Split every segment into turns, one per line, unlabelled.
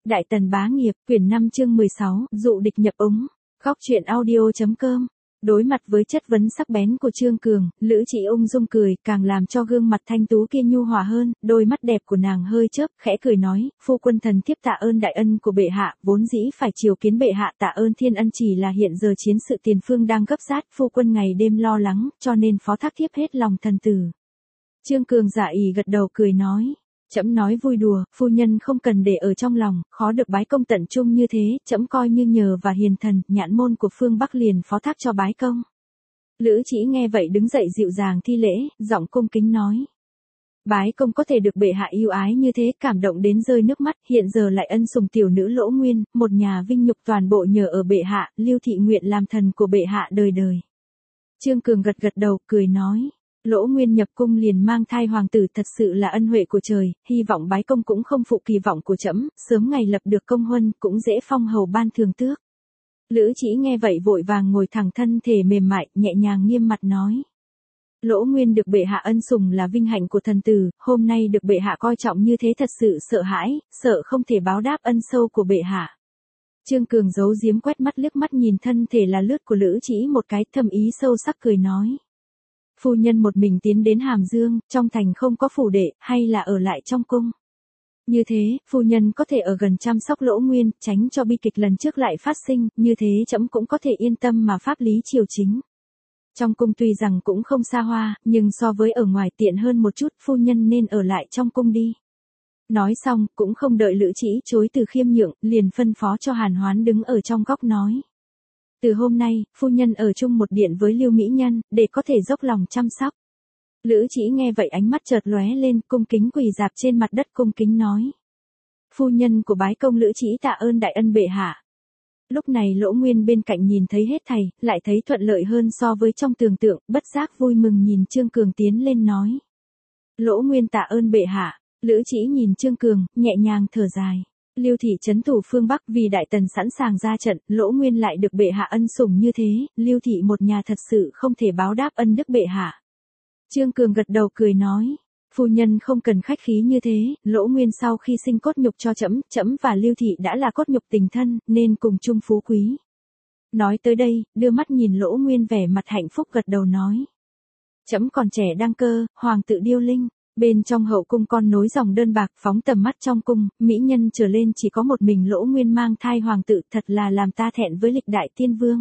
Đại Tần Bá Nghiệp, quyển 5 chương 16, dụ địch nhập ống. Góc truyện audio.com. Đối mặt với chất vấn sắc bén của Trương Cường, Lữ Chỉ ung dung cười, càng làm cho gương mặt thanh tú kia nhu hòa hơn, đôi mắt đẹp của nàng hơi chớp, khẽ cười nói, phu quân thần thiếp tạ ơn đại ân của bệ hạ, vốn dĩ phải chiều kiến bệ hạ, tạ ơn thiên ân, chỉ là hiện giờ chiến sự tiền phương đang gấp sát, phu quân ngày đêm lo lắng, cho nên phó thác thiếp hết lòng thần tử. Trương Cường dạ ì gật đầu cười nói. Trẫm nói vui đùa, phu nhân không cần để ở trong lòng, khó được bái công tận trung như thế, trẫm coi như nhờ và hiền thần, nhãn môn của phương Bắc liền phó thác cho bái công. Lữ Chỉ nghe vậy đứng dậy dịu dàng thi lễ, giọng cung kính nói. Bái công có thể được bệ hạ yêu ái như thế, cảm động đến rơi nước mắt, hiện giờ lại ân sủng tiểu nữ Lỗ Nguyên, một nhà vinh nhục toàn bộ nhờ ở bệ hạ, Lưu thị nguyện làm thần của bệ hạ đời đời. Trương Cường gật gật đầu, cười nói. Lỗ Nguyên nhập cung liền mang thai hoàng tử, thật sự là ân huệ của trời, hy vọng bái công cũng không phụ kỳ vọng của trẫm, sớm ngày lập được công huân, cũng dễ phong hầu ban thường tước. Lữ Chỉ nghe vậy vội vàng ngồi thẳng, thân thể mềm mại, nhẹ nhàng nghiêm mặt nói. Lỗ Nguyên được bệ hạ ân sủng là vinh hạnh của thần tử, hôm nay được bệ hạ coi trọng như thế thật sự sợ hãi, sợ không thể báo đáp ân sâu của bệ hạ. Trương Cường giấu giếm quét mắt liếc mắt nhìn thân thể là lướt của Lữ Chỉ một cái, thầm ý sâu sắc cười nói. Phu nhân một mình tiến đến Hàm Dương, trong thành không có phủ đệ, hay là ở lại trong cung. Như thế, phu nhân có thể ở gần chăm sóc Lỗ Nguyên, tránh cho bi kịch lần trước lại phát sinh, như thế trẫm cũng có thể yên tâm mà pháp lý triều chính. Trong cung tuy rằng cũng không xa hoa, nhưng so với ở ngoài tiện hơn một chút, phu nhân nên ở lại trong cung đi. Nói xong, cũng không đợi Lữ Chỉ chối từ khiêm nhượng, liền phân phó cho Hàn Hoán đứng ở trong góc nói. Từ hôm nay, phu nhân ở chung một điện với Lưu Mỹ Nhân, để có thể dốc lòng chăm sóc. Lữ Chỉ nghe vậy ánh mắt chợt lóe lên, cung kính quỳ rạp trên mặt đất cung kính nói. Phu nhân của bái công Lữ Chỉ tạ ơn đại ân bệ hạ. Lúc này Lỗ Nguyên bên cạnh nhìn thấy hết thảy, lại thấy thuận lợi hơn so với trong tưởng tượng, bất giác vui mừng nhìn Trương Cường tiến lên nói. Lỗ Nguyên tạ ơn bệ hạ. Lữ Chỉ nhìn Trương Cường, nhẹ nhàng thở dài. Lưu thị trấn thủ phương Bắc vì đại tần sẵn sàng ra trận, Lỗ Nguyên lại được bệ hạ ân sủng như thế, Lưu thị một nhà thật sự không thể báo đáp ân đức bệ hạ. Trương Cường gật đầu cười nói, phu nhân không cần khách khí như thế, Lỗ Nguyên sau khi sinh cốt nhục cho trẫm, trẫm và Lưu thị đã là cốt nhục tình thân, nên cùng chung phú quý. Nói tới đây, đưa mắt nhìn Lỗ Nguyên vẻ mặt hạnh phúc gật đầu nói, trẫm còn trẻ đăng cơ, hoàng tự Điêu Linh. Bên trong hậu cung con nối dòng đơn bạc, phóng tầm mắt trong cung, mỹ nhân trở lên chỉ có một mình Lỗ Nguyên mang thai hoàng tử, thật là làm ta thẹn với lịch đại tiên vương.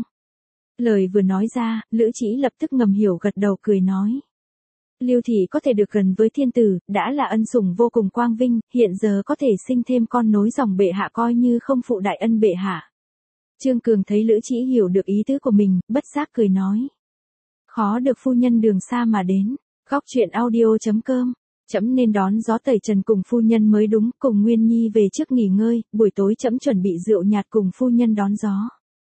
Lời vừa nói ra, Lữ Chỉ lập tức ngầm hiểu gật đầu cười nói. Lưu thị có thể được gần với thiên tử, đã là ân sủng vô cùng quang vinh, hiện giờ có thể sinh thêm con nối dòng bệ hạ coi như không phụ đại ân bệ hạ. Trương Cường thấy Lữ Chỉ hiểu được ý tứ của mình, bất giác cười nói. Khó được phu nhân đường xa mà đến, góc truyện audio.com. Trẫm nên đón gió tẩy trần cùng phu nhân mới đúng, cùng Nguyên Nhi về trước nghỉ ngơi, buổi tối trẫm chuẩn bị rượu nhạt cùng phu nhân đón gió.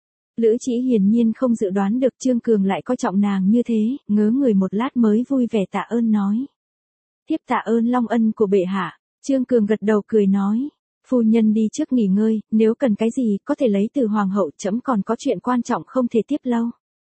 Lữ Chỉ hiển nhiên không dự đoán được Trương Cường lại coi trọng nàng như thế, ngớ người một lát mới vui vẻ tạ ơn nói. Tiếp tạ ơn long ân của bệ hạ. Trương Cường gật đầu cười nói. Phu nhân đi trước nghỉ ngơi, nếu cần cái gì có thể lấy từ hoàng hậu, trẫm còn có chuyện quan trọng không thể tiếp lâu.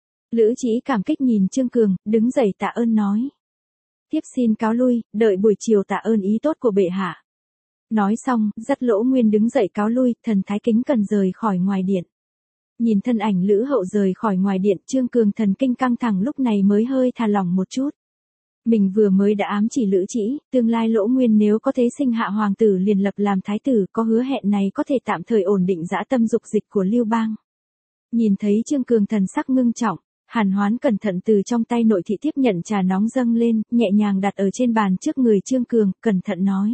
Lữ Chỉ cảm kích nhìn Trương Cường, đứng dậy tạ ơn nói. Tiếp xin cáo lui, đợi buổi chiều tạ ơn ý tốt của bệ hạ. Nói xong, dắt Lỗ Nguyên đứng dậy cáo lui, thần thái kính cần rời khỏi ngoài điện. Nhìn thân ảnh Lữ hậu rời khỏi ngoài điện, Trương Cường thần kinh căng thẳng lúc này mới hơi thả lỏng một chút. Mình vừa mới đã ám chỉ Lữ Chỉ, tương lai Lỗ Nguyên nếu có thế sinh hạ hoàng tử liền lập làm thái tử, có hứa hẹn này có thể tạm thời ổn định dã tâm dục dịch của Lưu Bang. Nhìn thấy Trương Cường thần sắc ngưng trọng. Hàn Hoán cẩn thận từ trong tay nội thị tiếp nhận trà nóng dâng lên, nhẹ nhàng đặt ở trên bàn trước người Trương Cường, cẩn thận nói.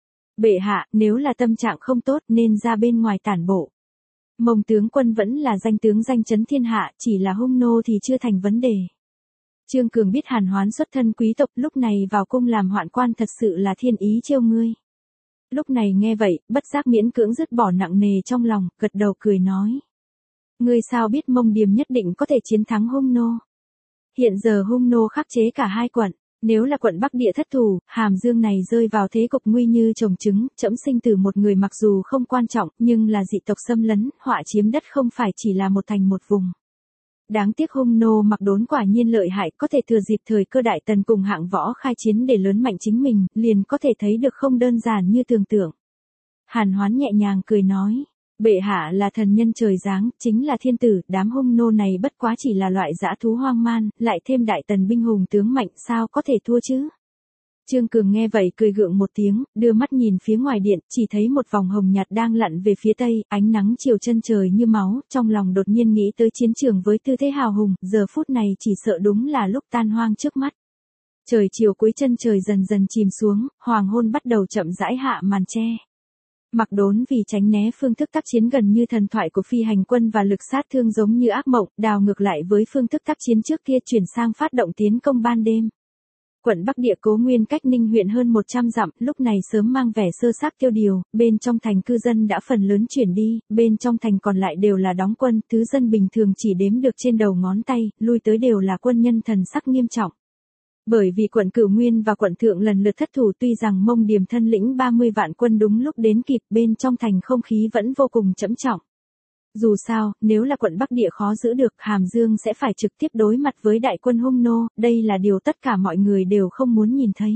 Bệ hạ, nếu là tâm trạng không tốt nên ra bên ngoài tản bộ. Mông tướng quân vẫn là danh tướng danh chấn thiên hạ, chỉ là hung nô thì chưa thành vấn đề. Trương Cường biết Hàn Hoán xuất thân quý tộc, lúc này vào cung làm hoạn quan thật sự là thiên ý trêu ngươi. Lúc này nghe vậy, bất giác miễn cưỡng dứt bỏ nặng nề trong lòng, gật đầu cười nói. Ngươi sao biết Mông Điềm nhất định có thể chiến thắng hung nô? Hiện giờ hung nô khắc chế cả hai quận, nếu là quận Bắc Địa thất thủ, Hàm Dương này rơi vào thế cục nguy như trồng trứng, trẫm sinh từ một người mặc dù không quan trọng, nhưng là dị tộc xâm lấn, họa chiếm đất không phải chỉ là một thành một vùng. Đáng tiếc hung nô mặc đốn quả nhiên lợi hại, có thể thừa dịp thời cơ đại tần cùng hạng võ khai chiến để lớn mạnh chính mình, liền có thể thấy được không đơn giản như tưởng tượng. Hàn Hoán nhẹ nhàng cười nói. Bệ hạ là thần nhân trời giáng, chính là thiên tử, đám hung nô này bất quá chỉ là loại dã thú hoang man, lại thêm đại tần binh hùng tướng mạnh sao có thể thua chứ. Trương Cường nghe vậy cười gượng một tiếng, đưa mắt nhìn phía ngoài điện, chỉ thấy một vòng hồng nhạt đang lặn về phía tây, ánh nắng chiều chân trời như máu, trong lòng đột nhiên nghĩ tới chiến trường với tư thế hào hùng, giờ phút này chỉ sợ đúng là lúc tan hoang trước mắt. Trời chiều cuối chân trời dần dần chìm xuống, hoàng hôn bắt đầu chậm rãi hạ màn che. Mặc Đốn vì tránh né phương thức tác chiến gần như thần thoại của phi hành quân và lực sát thương giống như ác mộng, đảo ngược lại với phương thức tác chiến trước kia chuyển sang phát động tiến công ban đêm. Quận Bắc Địa Cố Nguyên cách Ninh huyện hơn 100 dặm, lúc này sớm mang vẻ sơ xác tiêu điều, bên trong thành cư dân đã phần lớn chuyển đi, bên trong thành còn lại đều là đóng quân, thứ dân bình thường chỉ đếm được trên đầu ngón tay, lui tới đều là quân nhân thần sắc nghiêm trọng. Bởi vì quận Cửu Nguyên và quận Thượng lần lượt thất thủ, tuy rằng Mông Điềm thân lĩnh 30 vạn quân đúng lúc đến kịp, bên trong thành không khí vẫn vô cùng trầm trọng. Dù sao, nếu là quận Bắc Địa khó giữ được, Hàm Dương sẽ phải trực tiếp đối mặt với đại quân hung nô, đây là điều tất cả mọi người đều không muốn nhìn thấy.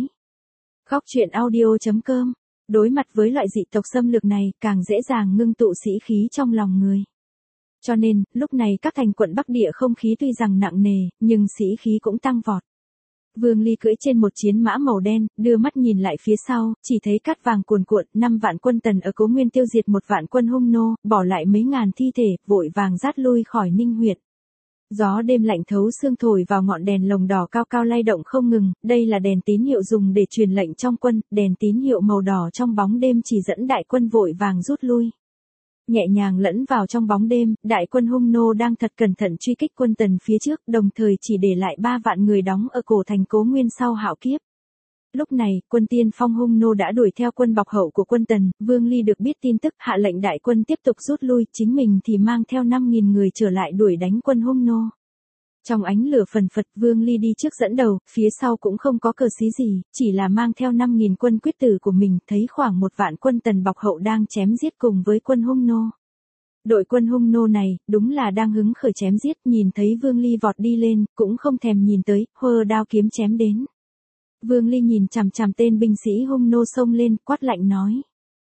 Góc truyện audio.com. Đối mặt với loại dị tộc xâm lược này, càng dễ dàng ngưng tụ sĩ khí trong lòng người. Cho nên, lúc này các thành quận Bắc Địa không khí tuy rằng nặng nề, nhưng sĩ khí cũng tăng vọt. Vương Ly cưỡi trên một chiến mã màu đen, đưa mắt nhìn lại phía sau, chỉ thấy cát vàng cuồn cuộn, 5 vạn quân Tần ở Cố Nguyên tiêu diệt 1 vạn quân hung nô, bỏ lại mấy ngàn thi thể, vội vàng rát lui khỏi Ninh huyện. Gió đêm lạnh thấu xương thổi vào ngọn đèn lồng đỏ cao cao lay động không ngừng, đây là đèn tín hiệu dùng để truyền lệnh trong quân, đèn tín hiệu màu đỏ trong bóng đêm chỉ dẫn đại quân vội vàng rút lui. Nhẹ nhàng lẫn vào trong bóng đêm, đại quân hung nô đang thật cẩn thận truy kích quân Tần phía trước, đồng thời chỉ để lại 3 vạn người đóng ở cổ thành Cố Nguyên sau hạo kiếp. Lúc này, quân tiên phong hung nô đã đuổi theo quân bọc hậu của quân Tần, Vương Ly được biết tin tức hạ lệnh đại quân tiếp tục rút lui, chính mình thì mang theo 5.000 người trở lại đuổi đánh quân hung nô. Trong ánh lửa phần phật, Vương Ly đi trước dẫn đầu, phía sau cũng không có cờ xí gì, chỉ là mang theo 5.000 quân quyết tử của mình, thấy khoảng 1 vạn quân Tần bọc hậu đang chém giết cùng với quân hung nô. Đội quân hung nô này, đúng là đang hứng khởi chém giết, nhìn thấy Vương Ly vọt đi lên, cũng không thèm nhìn tới, hơ đao kiếm chém đến. Vương Ly nhìn chằm chằm tên binh sĩ hung nô xông lên, quát lạnh nói.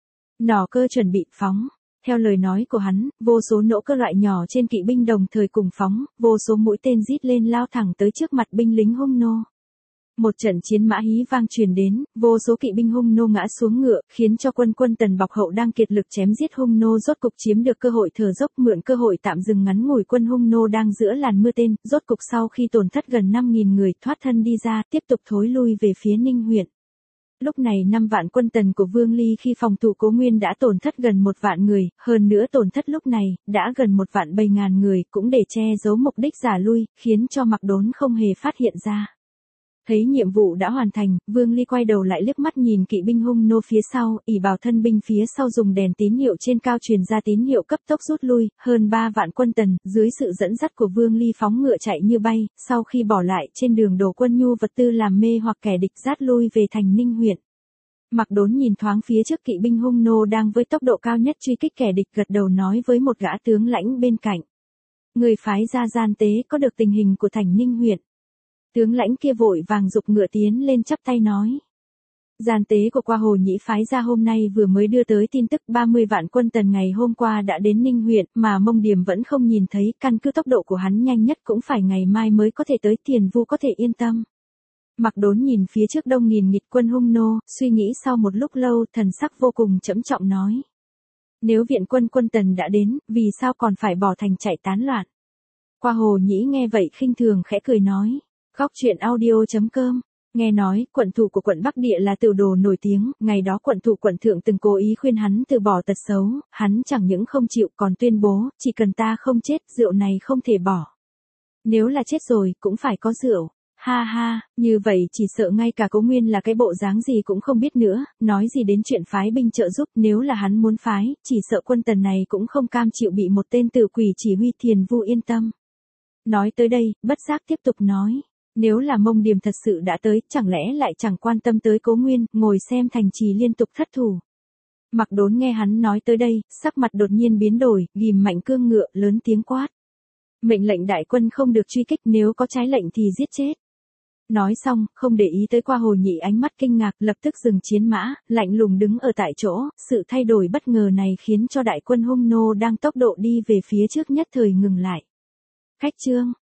Nỏ cơ chuẩn bị phóng. Theo lời nói của hắn, vô số nỗ cơ loại nhỏ trên kỵ binh đồng thời cùng phóng, vô số mũi tên rít lên lao thẳng tới trước mặt binh lính hung nô. Một trận chiến mã hí vang truyền đến, vô số kỵ binh hung nô ngã xuống ngựa, khiến cho quân Tần bọc hậu đang kiệt lực chém giết hung nô rốt cục chiếm được cơ hội thở dốc, mượn cơ hội tạm dừng ngắn ngủi quân hung nô đang giữa làn mưa tên, rốt cục sau khi tổn thất gần 5.000 người thoát thân đi ra, tiếp tục thối lui về phía Ninh huyện. Lúc này 5 vạn quân Tần của Vương Ly khi phòng thủ Cố Nguyên đã tổn thất gần 1 vạn người, hơn nữa tổn thất lúc này, đã gần 1.700.000 người, cũng để che giấu mục đích giả lui, khiến cho Mặc Đốn không hề phát hiện ra. Thấy nhiệm vụ đã hoàn thành, Vương Ly quay đầu lại liếc mắt nhìn kỵ binh hung nô phía sau, ỷ bảo thân binh phía sau dùng đèn tín hiệu trên cao truyền ra tín hiệu cấp tốc rút lui, hơn 3 vạn quân Tần, dưới sự dẫn dắt của Vương Ly phóng ngựa chạy như bay, sau khi bỏ lại trên đường đổ quân nhu vật tư làm mê hoặc kẻ địch rát lui về thành Ninh huyện. Mặc Đốn nhìn thoáng phía trước kỵ binh hung nô đang với tốc độ cao nhất truy kích kẻ địch, gật đầu nói với một gã tướng lãnh bên cạnh. Người phái ra gian tế có được tình hình của thành Ninh huyện. Tướng lãnh kia vội vàng giục ngựa tiến lên chắp tay nói. Gian tế của Qua Hồ Nhĩ phái ra hôm nay vừa mới đưa tới tin tức 30 vạn quân Tần ngày hôm qua đã đến Ninh huyện, mà Mông Điềm vẫn không nhìn thấy, căn cứ tốc độ của hắn nhanh nhất cũng phải ngày mai mới có thể tới, Tiền Vu có thể yên tâm. Mặc Đốn nhìn phía trước đông nghìn nghịt quân hung nô, suy nghĩ sau một lúc lâu, thần sắc vô cùng trầm trọng nói. Nếu viện quân Tần đã đến, vì sao còn phải bỏ thành chạy tán loạn? Qua Hồ Nhĩ nghe vậy khinh thường khẽ cười nói. Góc truyện audio.com. Nghe nói, quận thủ của quận Bắc Địa là Tửu Đồ nổi tiếng, ngày đó quận thủ quận Thượng từng cố ý khuyên hắn từ bỏ tật xấu, hắn chẳng những không chịu còn tuyên bố, chỉ cần ta không chết, rượu này không thể bỏ. Nếu là chết rồi, cũng phải có rượu. Ha ha, như vậy chỉ sợ ngay cả Cố Nguyên là cái bộ dáng gì cũng không biết nữa, nói gì đến chuyện phái binh trợ giúp, nếu là hắn muốn phái, chỉ sợ quân Tần này cũng không cam chịu bị một tên tử quỷ chỉ huy. Tiền Vu yên tâm. Nói tới đây, bất giác tiếp tục nói. Nếu là Mông Điềm thật sự đã tới, chẳng lẽ lại chẳng quan tâm tới Cố Nguyên, ngồi xem thành trì liên tục thất thủ. Mặc Đốn nghe hắn nói tới đây, sắc mặt đột nhiên biến đổi, ghim mạnh cương ngựa, lớn tiếng quát. Mệnh lệnh đại quân không được truy kích, nếu có trái lệnh thì giết chết. Nói xong, không để ý tới qua Hồ Nhị ánh mắt kinh ngạc, lập tức dừng chiến mã, lạnh lùng đứng ở tại chỗ, sự thay đổi bất ngờ này khiến cho đại quân Hung nô đang tốc độ đi về phía trước nhất thời ngừng lại. Khách Trương,